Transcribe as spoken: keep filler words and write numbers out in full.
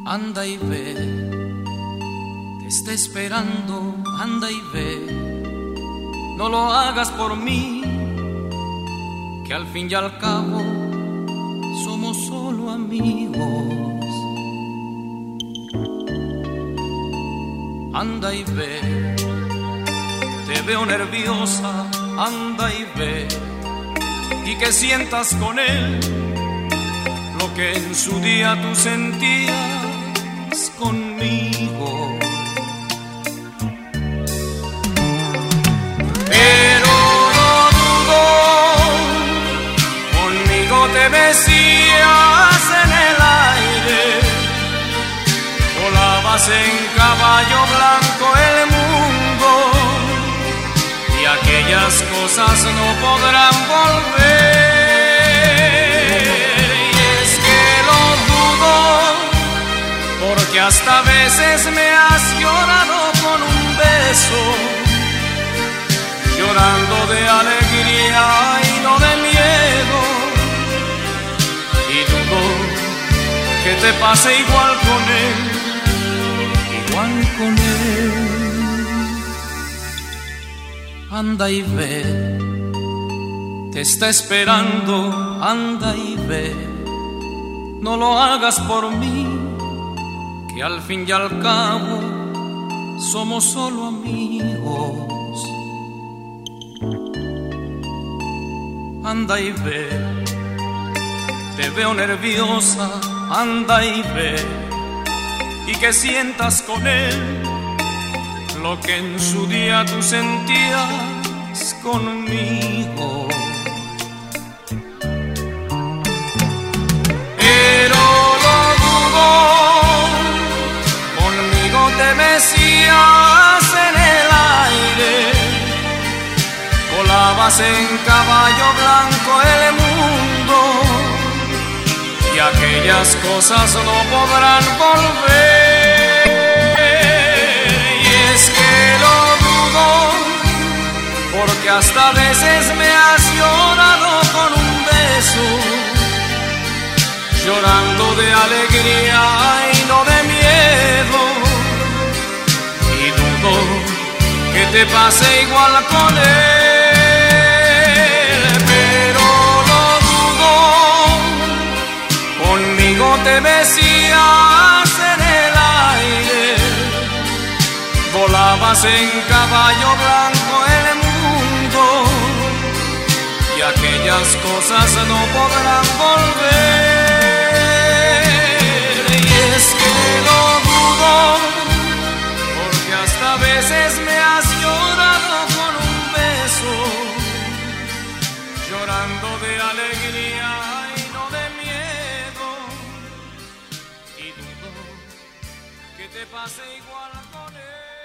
anda y ve, te está esperando, anda y ve, no lo hagas por mí, que al fin y al cabo somos solo amigos. Anda y ve, te veo nerviosa, anda y ve, y que sientas con él lo que en su día tú sentías conmigo. Pero no dudo, conmigo te besías en el aire, volabas en caballo blanco el mundo, y aquellas cosas no podrán volver. Porque hasta a veces me has llorado con un beso, llorando de alegría y no de miedo, y dudo que te pase igual con él, igual con él. Anda y ve, te está esperando, anda y ve, no lo hagas por mí, que al fin y al cabo somos solo amigos. Anda y ve, te veo nerviosa, anda y ve, y que sientas con él lo que en su día tú sentías conmigo. Te mecías en el aire, volabas en caballo blanco el mundo, y aquellas cosas no podrán volver. Y es que lo dudo, porque hasta a veces me has llorado con un beso, llorando de alegría y no de miedo, que te pase igual con él. Pero lo dudo, conmigo te besías en el aire, volabas en caballo blanco el mundo, y aquellas cosas no podrán volver. Y es que lo dudo, hasta a veces me has llorado con un beso, llorando de alegría y no de miedo, y dudo que te pase igual con él.